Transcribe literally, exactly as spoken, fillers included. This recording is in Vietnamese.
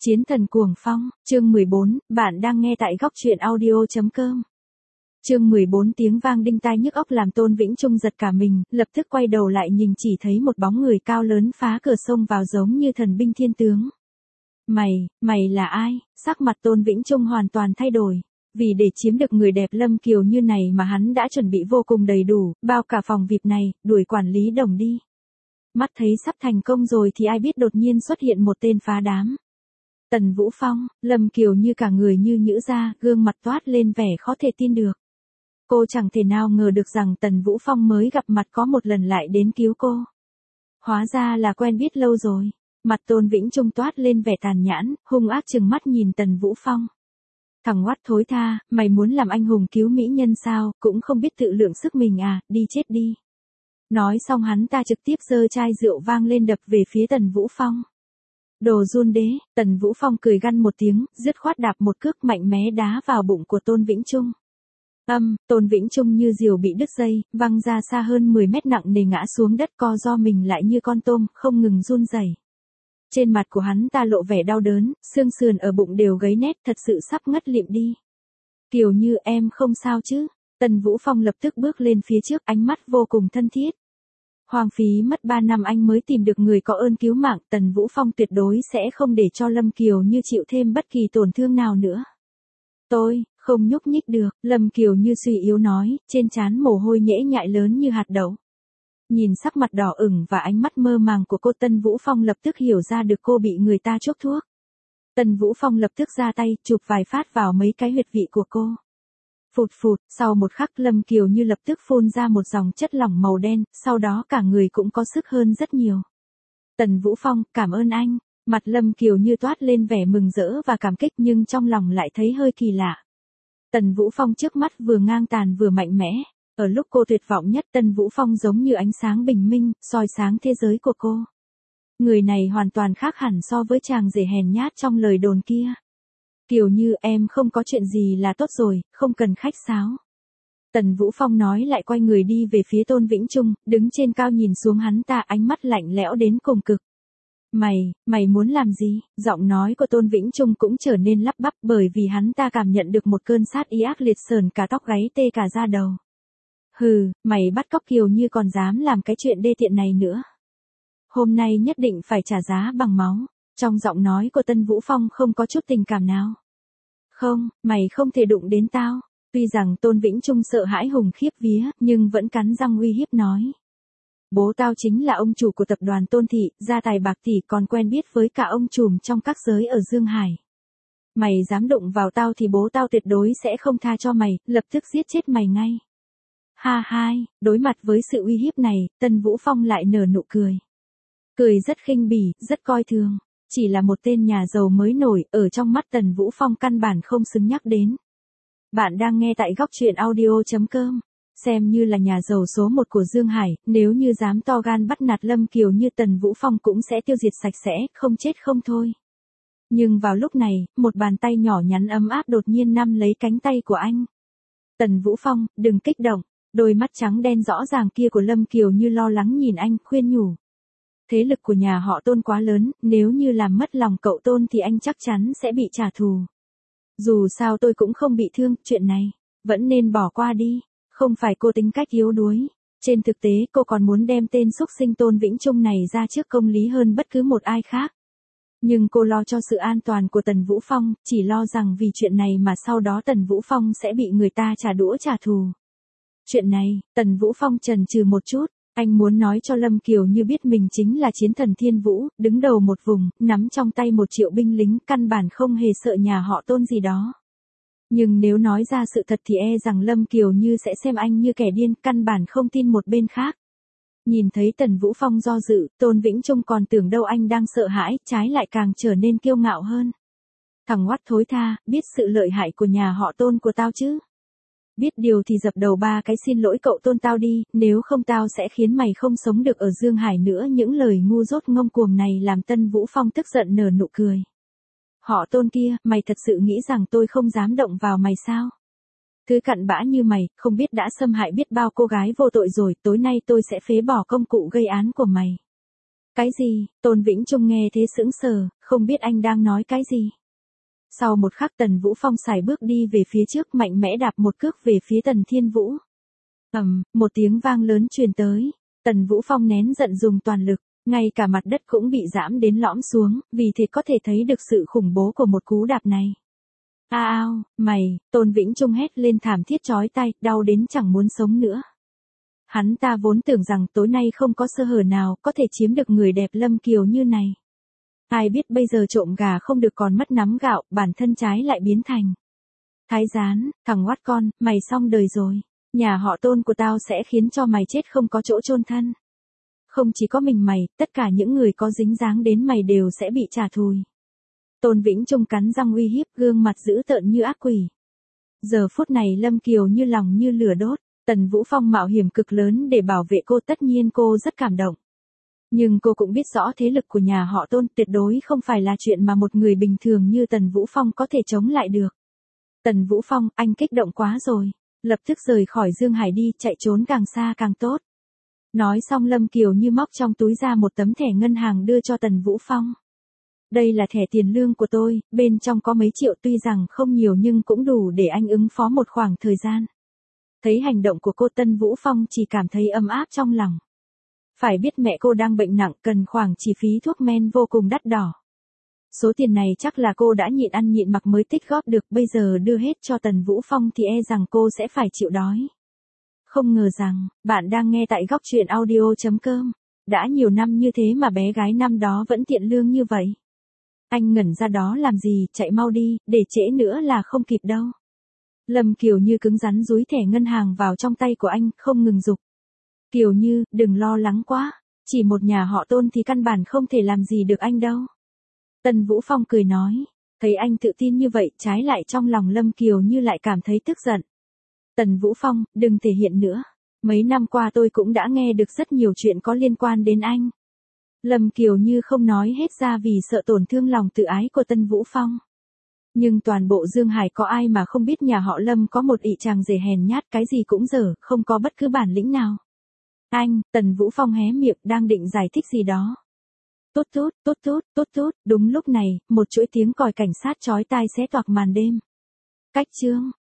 Chiến thần cuồng phong, chương mười bốn, bạn đang nghe tại góc truyện audio.com. Chương mười bốn tiếng vang đinh tai nhức óc làm Tôn Vĩnh Trung giật cả mình, lập tức quay đầu lại nhìn chỉ thấy một bóng người cao lớn phá cửa sông vào giống như thần binh thiên tướng. Mày, mày là ai? Sắc mặt Tôn Vĩnh Trung hoàn toàn thay đổi. Vì để chiếm được người đẹp Lâm Kiều như này mà hắn đã chuẩn bị vô cùng đầy đủ, bao cả phòng vip này, đuổi quản lý Đồng đi. Mắt thấy sắp thành công rồi thì ai biết đột nhiên xuất hiện một tên phá đám. Tần Vũ Phong, Lâm Kiều như cả người như nhũ ra, gương mặt toát lên vẻ khó thể tin được. Cô chẳng thể nào ngờ được rằng Tần Vũ Phong mới gặp mặt có một lần lại đến cứu cô. Hóa ra là quen biết lâu rồi. Mặt Tôn Vĩnh Trung toát lên vẻ tàn nhẫn, hung ác trừng mắt nhìn Tần Vũ Phong. Thằng oắt thối tha, mày muốn làm anh hùng cứu mỹ nhân sao, cũng không biết tự lượng sức mình à, đi chết đi. Nói xong hắn ta trực tiếp giơ chai rượu vang lên đập về phía Tần Vũ Phong. Đồ run đế, Tần Vũ Phong cười gằn một tiếng, dứt khoát đạp một cước mạnh mẽ đá vào bụng của Tôn Vĩnh Trung. Âm, Tôn Vĩnh Trung như diều bị đứt dây, văng ra xa hơn mười mét nặng nề ngã xuống đất co do mình lại như con tôm, không ngừng run rẩy. Trên mặt của hắn ta lộ vẻ đau đớn, xương sườn ở bụng đều gấy nét, thật sự sắp ngất lịm đi. Kiều Như em không sao chứ? Tần Vũ Phong lập tức bước lên phía trước, ánh mắt vô cùng thân thiết. Hoang phí mất ba năm anh mới tìm được người có ơn cứu mạng, Tần Vũ Phong tuyệt đối sẽ không để cho Lâm Kiều Như chịu thêm bất kỳ tổn thương nào nữa. Tôi, không nhúc nhích được, Lâm Kiều Như suy yếu nói, trên trán mồ hôi nhễ nhại lớn như hạt đậu. Nhìn sắc mặt đỏ ửng và ánh mắt mơ màng của cô, Tần Vũ Phong lập tức hiểu ra được cô bị người ta chuốc thuốc. Tần Vũ Phong lập tức ra tay, chụp vài phát vào mấy cái huyệt vị của cô. Phụt phụt, sau một khắc Lâm Kiều Như lập tức phun ra một dòng chất lỏng màu đen, sau đó cả người cũng có sức hơn rất nhiều. Tần Vũ Phong, cảm ơn anh. Mặt Lâm Kiều Như toát lên vẻ mừng rỡ và cảm kích nhưng trong lòng lại thấy hơi kỳ lạ. Tần Vũ Phong trước mắt vừa ngang tàn vừa mạnh mẽ. Ở lúc cô tuyệt vọng nhất, Tần Vũ Phong giống như ánh sáng bình minh, soi sáng thế giới của cô. Người này hoàn toàn khác hẳn so với chàng rể hèn nhát trong lời đồn kia. Kiều Như em không có chuyện gì là tốt rồi, không cần khách sáo. Tần Vũ Phong nói lại quay người đi về phía Tôn Vĩnh Trung, đứng trên cao nhìn xuống hắn ta, ánh mắt lạnh lẽo đến cùng cực. Mày, mày muốn làm gì? Giọng nói của Tôn Vĩnh Trung cũng trở nên lắp bắp bởi vì hắn ta cảm nhận được một cơn sát ý ác liệt sờn cả tóc gáy tê cả da đầu. Hừ, mày bắt cóc Kiều Như còn dám làm cái chuyện đê tiện này nữa. Hôm nay nhất định phải trả giá bằng máu. Trong giọng nói của Tân Vũ Phong không có chút tình cảm nào. Không, mày không thể đụng đến tao. Tuy rằng Tôn Vĩnh Trung sợ hãi hùng khiếp vía, nhưng vẫn cắn răng uy hiếp nói. Bố tao chính là ông chủ của tập đoàn Tôn Thị, gia tài bạc tỷ, còn quen biết với cả ông trùm trong các giới ở Dương Hải. Mày dám đụng vào tao thì bố tao tuyệt đối sẽ không tha cho mày, lập tức giết chết mày ngay. Ha hai, đối mặt với sự uy hiếp này, Tân Vũ Phong lại nở nụ cười. Cười rất khinh bỉ, rất coi thường. Chỉ là một tên nhà giàu mới nổi, ở trong mắt Tần Vũ Phong căn bản không xứng nhắc đến. Bạn đang nghe tại góc truyện audio.com. Xem như là nhà giàu số một của Dương Hải, nếu như dám to gan bắt nạt Lâm Kiều Như, Tần Vũ Phong cũng sẽ tiêu diệt sạch sẽ, không chết không thôi. Nhưng vào lúc này, một bàn tay nhỏ nhắn ấm áp đột nhiên nắm lấy cánh tay của anh. Tần Vũ Phong, đừng kích động. Đôi mắt trắng đen rõ ràng kia của Lâm Kiều Như lo lắng nhìn anh, khuyên nhủ. Thế lực của nhà họ Tôn quá lớn, nếu như làm mất lòng cậu Tôn thì anh chắc chắn sẽ bị trả thù. Dù sao tôi cũng không bị thương, chuyện này vẫn nên bỏ qua đi. Không phải cô tính cách yếu đuối. Trên thực tế cô còn muốn đem tên xúc sinh Tôn Vĩnh Trung này ra trước công lý hơn bất cứ một ai khác. Nhưng cô lo cho sự an toàn của Tần Vũ Phong, chỉ lo rằng vì chuyện này mà sau đó Tần Vũ Phong sẽ bị người ta trả đũa trả thù. Chuyện này, Tần Vũ Phong chần chừ một chút. Anh muốn nói cho Lâm Kiều Như biết mình chính là chiến thần Thiên Vũ, đứng đầu một vùng, nắm trong tay một triệu binh lính, căn bản không hề sợ nhà họ Tôn gì đó. Nhưng nếu nói ra sự thật thì e rằng Lâm Kiều Như sẽ xem anh như kẻ điên, căn bản không tin một bên khác. Nhìn thấy Tần Vũ Phong do dự, Tôn Vĩnh Trung còn tưởng đâu anh đang sợ hãi, trái lại càng trở nên kiêu ngạo hơn. Thằng oắt thối tha, biết sự lợi hại của nhà họ Tôn của tao chứ? Biết điều thì dập đầu ba cái xin lỗi cậu Tôn tao đi, nếu không tao sẽ khiến mày không sống được ở Dương Hải nữa. Những lời ngu dốt ngông cuồng này làm Tân Vũ Phong tức giận nở nụ cười. Họ Tôn kia, mày thật sự nghĩ rằng tôi không dám động vào mày sao? Thứ cặn bã như mày, không biết đã xâm hại biết bao cô gái vô tội rồi, tối nay tôi sẽ phế bỏ công cụ gây án của mày. Cái gì? Tôn Vĩnh Trung nghe thế sững sờ, không biết anh đang nói cái gì. Sau một khắc Tần Vũ Phong sải bước đi về phía trước mạnh mẽ đạp một cước về phía Tần Thiên Vũ. Ầm, một tiếng vang lớn truyền tới, Tần Vũ Phong nén giận dùng toàn lực, ngay cả mặt đất cũng bị giẫm đến lõm xuống, vì thế có thể thấy được sự khủng bố của một cú đạp này. A ao, mày, Tôn Vĩnh Trung hét lên thảm thiết chói tai, đau đến chẳng muốn sống nữa. Hắn ta vốn tưởng rằng tối nay không có sơ hở nào có thể chiếm được người đẹp Lâm Kiều như này. Ai biết bây giờ trộm gà không được còn mất nắm gạo, bản thân trái lại biến thành thái gián, thằng oát con, mày xong đời rồi. Nhà họ Tôn của tao sẽ khiến cho mày chết không có chỗ chôn thân. Không chỉ có mình mày, tất cả những người có dính dáng đến mày đều sẽ bị trả thùi. Tôn Vĩnh Trung cắn răng uy hiếp, gương mặt dữ tợn như ác quỷ. Giờ phút này Lâm Kiều như lòng như lửa đốt, Tần Vũ Phong mạo hiểm cực lớn để bảo vệ cô, tất nhiên cô rất cảm động. Nhưng cô cũng biết rõ thế lực của nhà họ Tôn tuyệt đối không phải là chuyện mà một người bình thường như Tần Vũ Phong có thể chống lại được. Tần Vũ Phong, anh kích động quá rồi. Lập tức rời khỏi Dương Hải đi, chạy trốn càng xa càng tốt. Nói xong Lâm Kiều như móc trong túi ra một tấm thẻ ngân hàng đưa cho Tần Vũ Phong. Đây là thẻ tiền lương của tôi, bên trong có mấy triệu, tuy rằng không nhiều nhưng cũng đủ để anh ứng phó một khoảng thời gian. Thấy hành động của cô, Tần Vũ Phong chỉ cảm thấy ấm áp trong lòng. Phải biết mẹ cô đang bệnh nặng, cần khoản chi phí thuốc men vô cùng đắt đỏ. Số tiền này chắc là cô đã nhịn ăn nhịn mặc mới tích góp được, bây giờ đưa hết cho Tần Vũ Phong thì e rằng cô sẽ phải chịu đói. Không ngờ rằng, bạn đang nghe tại góc truyện audio chấm com. Đã nhiều năm như thế mà bé gái năm đó vẫn tiện lương như vậy. Anh ngẩn ra đó làm gì, chạy mau đi, để trễ nữa là không kịp đâu. Lâm Kiều Như cứng rắn dúi thẻ ngân hàng vào trong tay của anh, không ngừng giục. Kiều Như, đừng lo lắng quá, chỉ một nhà họ Tôn thì căn bản không thể làm gì được anh đâu. Tần Vũ Phong cười nói, thấy anh tự tin như vậy, trái lại trong lòng Lâm Kiều Như lại cảm thấy tức giận. Tần Vũ Phong, đừng thể hiện nữa. Mấy năm qua tôi cũng đã nghe được rất nhiều chuyện có liên quan đến anh. Lâm Kiều Như không nói hết ra vì sợ tổn thương lòng tự ái của Tần Vũ Phong. Nhưng toàn bộ Dương Hải có ai mà không biết nhà họ Lâm có một ị chàng rể hèn nhát, cái gì cũng dở, không có bất cứ bản lĩnh nào. Anh, Tần Vũ Phong hé miệng đang định giải thích gì đó. Tốt tốt, tốt tốt, tốt tốt, đúng lúc này, một chuỗi tiếng còi cảnh sát chói tai xé toạc màn đêm. Cách chương,